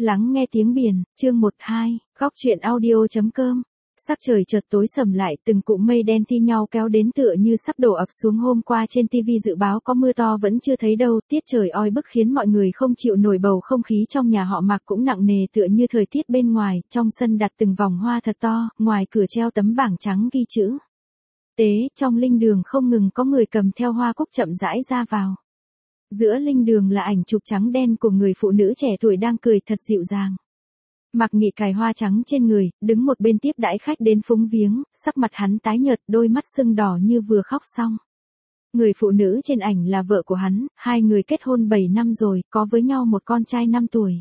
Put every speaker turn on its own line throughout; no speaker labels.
Lắng nghe tiếng biển, chương 12, góc truyện audio.com. Sắc trời chợt tối sầm lại, từng cụm mây đen thi nhau kéo đến tựa như sắp đổ ập xuống. Hôm qua trên TV dự báo có mưa to vẫn chưa thấy đâu, tiết trời oi bức khiến mọi người không chịu nổi. Bầu không khí trong nhà họ Mạc cũng nặng nề tựa như thời tiết bên ngoài. Trong sân đặt từng vòng hoa thật to, ngoài cửa treo tấm bảng trắng ghi chữ tế. Trong linh đường không ngừng có người cầm theo hoa cúc chậm rãi ra vào. Giữa linh đường là ảnh chụp trắng đen của người phụ nữ trẻ tuổi đang cười thật dịu dàng. Mạc Nghị cài hoa trắng trên người, đứng một bên tiếp đãi khách đến phúng viếng, sắc mặt hắn tái nhợt, đôi mắt sưng đỏ như vừa khóc xong. Người phụ nữ trên ảnh là vợ của hắn, hai người kết hôn 7 năm rồi, có với nhau một con trai 5 tuổi.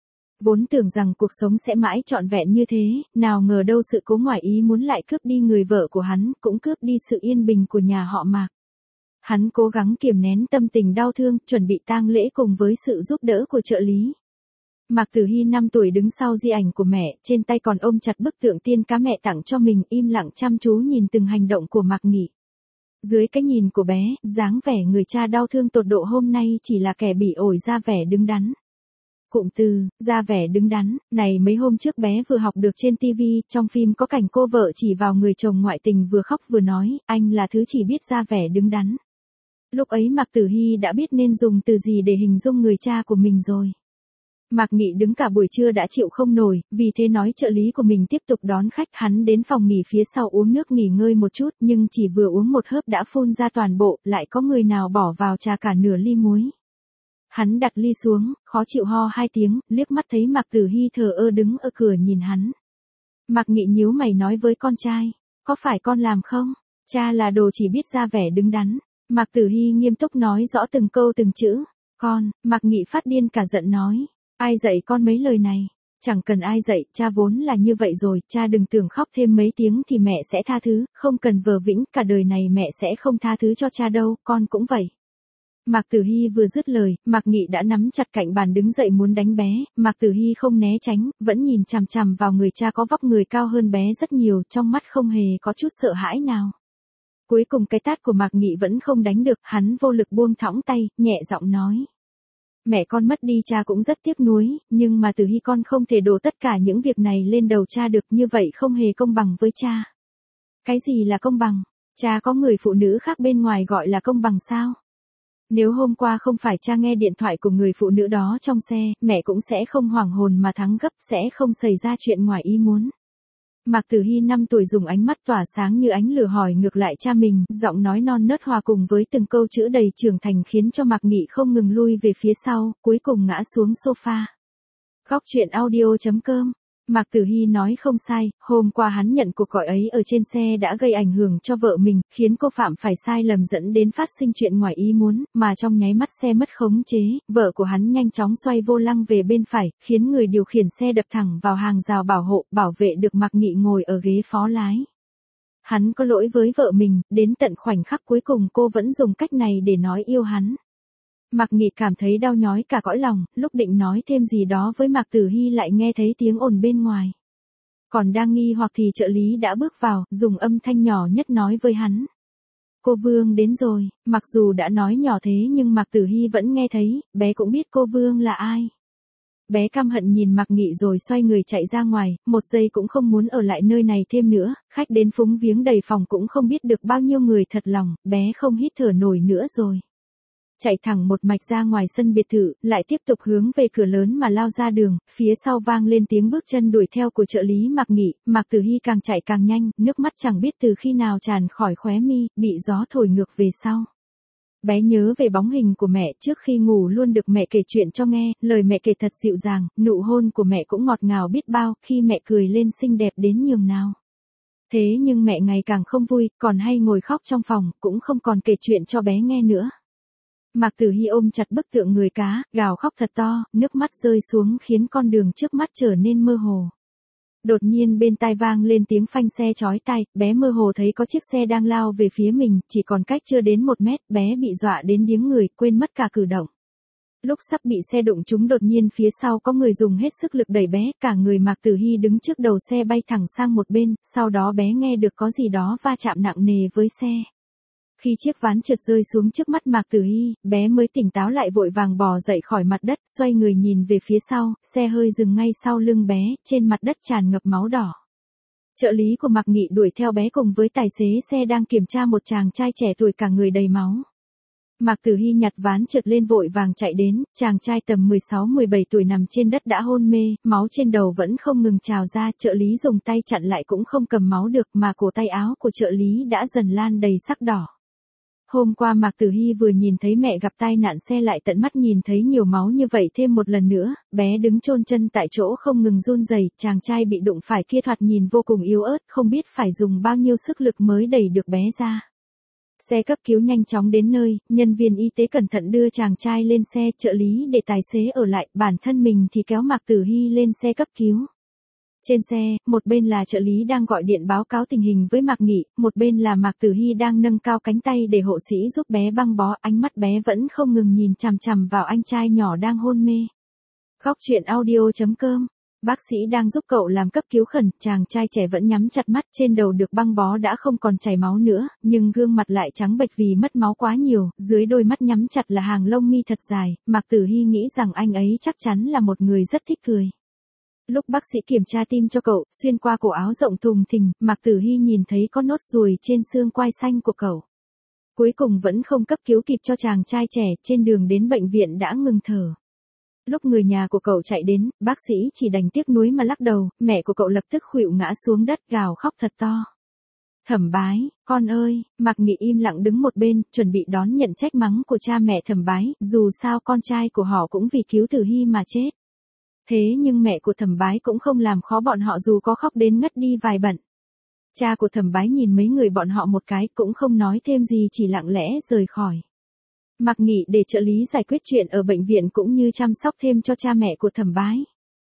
Vốn tưởng rằng cuộc sống sẽ mãi trọn vẹn như thế, nào ngờ đâu sự cố ngoài ý muốn lại cướp đi người vợ của hắn, cũng cướp đi sự yên bình của nhà họ Mạc. Hắn cố gắng kiềm nén tâm tình đau thương, chuẩn bị tang lễ cùng với sự giúp đỡ của trợ lý. Mạc Tử Hy 5 tuổi đứng sau di ảnh của mẹ, trên tay còn ôm chặt bức tượng tiên cá mẹ tặng cho mình, im lặng chăm chú nhìn từng hành động của Mạc Nghị. Dưới cái nhìn của bé, dáng vẻ người cha đau thương tột độ hôm nay chỉ là kẻ bị ổi ra vẻ đứng đắn. Cụm từ, ra vẻ đứng đắn, này mấy hôm trước bé vừa học được trên TV, trong phim có cảnh cô vợ chỉ vào người chồng ngoại tình vừa khóc vừa nói, anh là thứ chỉ biết ra vẻ đứng đắn. Lúc ấy Mạc Tử Hy đã biết nên dùng từ gì để hình dung người cha của mình rồi. Mạc Nghị đứng cả buổi trưa đã chịu không nổi, vì thế nói trợ lý của mình tiếp tục đón khách. Hắn đến phòng nghỉ phía sau uống nước nghỉ ngơi một chút, nhưng chỉ vừa uống một hớp đã phun ra toàn bộ, lại có người nào bỏ vào trà cả nửa ly muối. Hắn đặt ly xuống, khó chịu ho 2 tiếng, liếc mắt thấy Mạc Tử Hy thờ ơ đứng ở cửa nhìn hắn. Mạc Nghị nhíu mày nói với con trai, có phải con làm không? Cha là đồ chỉ biết ra vẻ đứng đắn. Mạc Tử Hy nghiêm túc nói rõ từng câu từng chữ. Con, Mạc Nghị phát điên cả giận nói. Ai dạy con mấy lời này? Chẳng cần ai dạy, cha vốn là như vậy rồi, cha đừng tưởng khóc thêm mấy tiếng thì mẹ sẽ tha thứ, không cần vờ vĩnh, cả đời này mẹ sẽ không tha thứ cho cha đâu, con cũng vậy. Mạc Tử Hy vừa dứt lời, Mạc Nghị đã nắm chặt cạnh bàn đứng dậy muốn đánh bé. Mạc Tử Hy không né tránh, vẫn nhìn chằm chằm vào người cha có vóc người cao hơn bé rất nhiều, trong mắt không hề có chút sợ hãi nào. Cuối cùng cái tát của Mạc Nghị vẫn không đánh được, hắn vô lực buông thõng tay, nhẹ giọng nói. Mẹ con mất đi cha cũng rất tiếc nuối, nhưng mà Tử Hy con không thể đổ tất cả những việc này lên đầu cha được, như vậy không hề công bằng với cha. Cái gì là công bằng? Cha có người phụ nữ khác bên ngoài gọi là công bằng sao? Nếu hôm qua không phải cha nghe điện thoại của người phụ nữ đó trong xe, mẹ cũng sẽ không hoảng hồn mà thắng gấp, sẽ không xảy ra chuyện ngoài ý muốn. Mạc Tử Hy 5 tuổi dùng ánh mắt tỏa sáng như ánh lửa hỏi ngược lại cha mình, giọng nói non nớt hòa cùng với từng câu chữ đầy trưởng thành khiến cho Mạc Nghị không ngừng lui về phía sau, cuối cùng ngã xuống sofa. Góc truyện audio.com. Mạc Tử Hy nói không sai, hôm qua hắn nhận cuộc gọi ấy ở trên xe đã gây ảnh hưởng cho vợ mình, khiến cô phạm phải sai lầm dẫn đến phát sinh chuyện ngoài ý muốn, mà trong nháy mắt xe mất khống chế, vợ của hắn nhanh chóng xoay vô lăng về bên phải, khiến người điều khiển xe đập thẳng vào hàng rào bảo hộ, bảo vệ được Mạc Nghị ngồi ở ghế phó lái. Hắn có lỗi với vợ mình, đến tận khoảnh khắc cuối cùng cô vẫn dùng cách này để nói yêu hắn. Mạc Nghị cảm thấy đau nhói cả cõi lòng, lúc định nói thêm gì đó với Mạc Tử Hy lại nghe thấy tiếng ồn bên ngoài. Còn đang nghi hoặc thì trợ lý đã bước vào, dùng âm thanh nhỏ nhất nói với hắn. Cô Vương đến rồi, mặc dù đã nói nhỏ thế nhưng Mạc Tử Hy vẫn nghe thấy, bé cũng biết cô Vương là ai. Bé căm hận nhìn Mạc Nghị rồi xoay người chạy ra ngoài, một giây cũng không muốn ở lại nơi này thêm nữa, khách đến phúng viếng đầy phòng cũng không biết được bao nhiêu người thật lòng, bé không hít thở nổi nữa rồi. Chạy thẳng một mạch ra ngoài sân biệt thự, lại tiếp tục hướng về cửa lớn mà lao ra đường, phía sau vang lên tiếng bước chân đuổi theo của trợ lý Mạc Nghị. Mạc Tử Hy càng chạy càng nhanh, nước mắt chẳng biết từ khi nào tràn khỏi khóe mi, bị gió thổi ngược về sau. Bé nhớ về bóng hình của mẹ trước khi ngủ luôn được mẹ kể chuyện cho nghe, lời mẹ kể thật dịu dàng, nụ hôn của mẹ cũng ngọt ngào biết bao, khi mẹ cười lên xinh đẹp đến nhường nào. Thế nhưng mẹ ngày càng không vui, còn hay ngồi khóc trong phòng, cũng không còn kể chuyện cho bé nghe nữa. Mạc Tử Hy ôm chặt bức tượng người cá, gào khóc thật to, nước mắt rơi xuống khiến con đường trước mắt trở nên mơ hồ. Đột nhiên bên tai vang lên tiếng phanh xe chói tai, bé mơ hồ thấy có chiếc xe đang lao về phía mình, chỉ còn cách chưa đến 1 mét, bé bị dọa đến điếng người, quên mất cả cử động. Lúc sắp bị xe đụng trúng đột nhiên phía sau có người dùng hết sức lực đẩy bé, cả người Mạc Tử Hy đứng trước đầu xe bay thẳng sang một bên, sau đó bé nghe được có gì đó va chạm nặng nề với xe. Khi chiếc ván trượt rơi xuống trước mắt Mạc Tử Hy, bé mới tỉnh táo lại vội vàng bò dậy khỏi mặt đất, xoay người nhìn về phía sau, xe hơi dừng ngay sau lưng bé, trên mặt đất tràn ngập máu đỏ. Trợ lý của Mạc Nghị đuổi theo bé cùng với tài xế xe đang kiểm tra một chàng trai trẻ tuổi cả người đầy máu. Mạc Tử Hy nhặt ván trượt lên vội vàng chạy đến, chàng trai tầm 16-17 tuổi nằm trên đất đã hôn mê, máu trên đầu vẫn không ngừng trào ra, trợ lý dùng tay chặn lại cũng không cầm máu được mà cổ tay áo của trợ lý đã dần lan đầy sắc đỏ. Hôm qua Mạc Tử Hy vừa nhìn thấy mẹ gặp tai nạn xe lại tận mắt nhìn thấy nhiều máu như vậy thêm một lần nữa, bé đứng chôn chân tại chỗ không ngừng run rẩy, chàng trai bị đụng phải kia thoạt nhìn vô cùng yếu ớt, không biết phải dùng bao nhiêu sức lực mới đẩy được bé ra. Xe cấp cứu nhanh chóng đến nơi, nhân viên y tế cẩn thận đưa chàng trai lên xe, trợ lý để tài xế ở lại, bản thân mình thì kéo Mạc Tử Hy lên xe cấp cứu. Trên xe, một bên là trợ lý đang gọi điện báo cáo tình hình với Mạc Nghị, một bên là Mạc Tử Hy đang nâng cao cánh tay để hộ sĩ giúp bé băng bó, ánh mắt bé vẫn không ngừng nhìn chằm chằm vào anh trai nhỏ đang hôn mê. Góc truyện audio.com. Bác sĩ đang giúp cậu làm cấp cứu khẩn, chàng trai trẻ vẫn nhắm chặt mắt, trên đầu được băng bó đã không còn chảy máu nữa, nhưng gương mặt lại trắng bệch vì mất máu quá nhiều, dưới đôi mắt nhắm chặt là hàng lông mi thật dài, Mạc Tử Hy nghĩ rằng anh ấy chắc chắn là một người rất thích cười. Lúc bác sĩ kiểm tra tim cho cậu, xuyên qua cổ áo rộng thùng thình, Mạc Tử Hy nhìn thấy có nốt ruồi trên xương quai xanh của cậu. Cuối cùng vẫn không cấp cứu kịp cho chàng trai trẻ, trên đường đến bệnh viện đã ngừng thở. Lúc người nhà của cậu chạy đến, bác sĩ chỉ đành tiếc nuối mà lắc đầu, mẹ của cậu lập tức khuỵu ngã xuống đất gào khóc thật to. Thẩm Bái, con ơi, Mạc Nghị im lặng đứng một bên, chuẩn bị đón nhận trách mắng của cha mẹ Thẩm Bái, dù sao con trai của họ cũng vì cứu Tử Hy mà chết. Thế nhưng mẹ của Thẩm Bái cũng không làm khó bọn họ dù có khóc đến ngất đi vài bận. Cha của Thẩm Bái nhìn mấy người bọn họ một cái cũng không nói thêm gì chỉ lặng lẽ rời khỏi. Mạc Nghị để trợ lý giải quyết chuyện ở bệnh viện cũng như chăm sóc thêm cho cha mẹ của Thẩm Bái.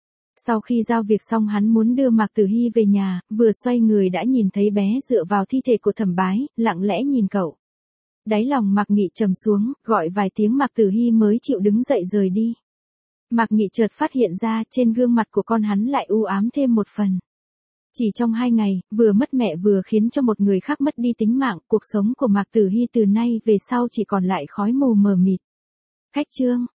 Sau khi giao việc xong hắn muốn đưa Mạc Tử Hy về nhà, vừa xoay người đã nhìn thấy bé dựa vào thi thể của Thẩm Bái, lặng lẽ nhìn cậu. Đáy lòng Mạc Nghị trầm xuống, gọi vài tiếng Mạc Tử Hy mới chịu đứng dậy rời đi. Mạc Nghị chợt phát hiện ra trên gương mặt của con hắn lại u ám thêm một phần. Chỉ trong 2 ngày, vừa mất mẹ vừa khiến cho một người khác mất đi tính mạng, cuộc sống của Mạc Tử Hy từ nay về sau chỉ còn lại khói mù mờ mịt. Khách chương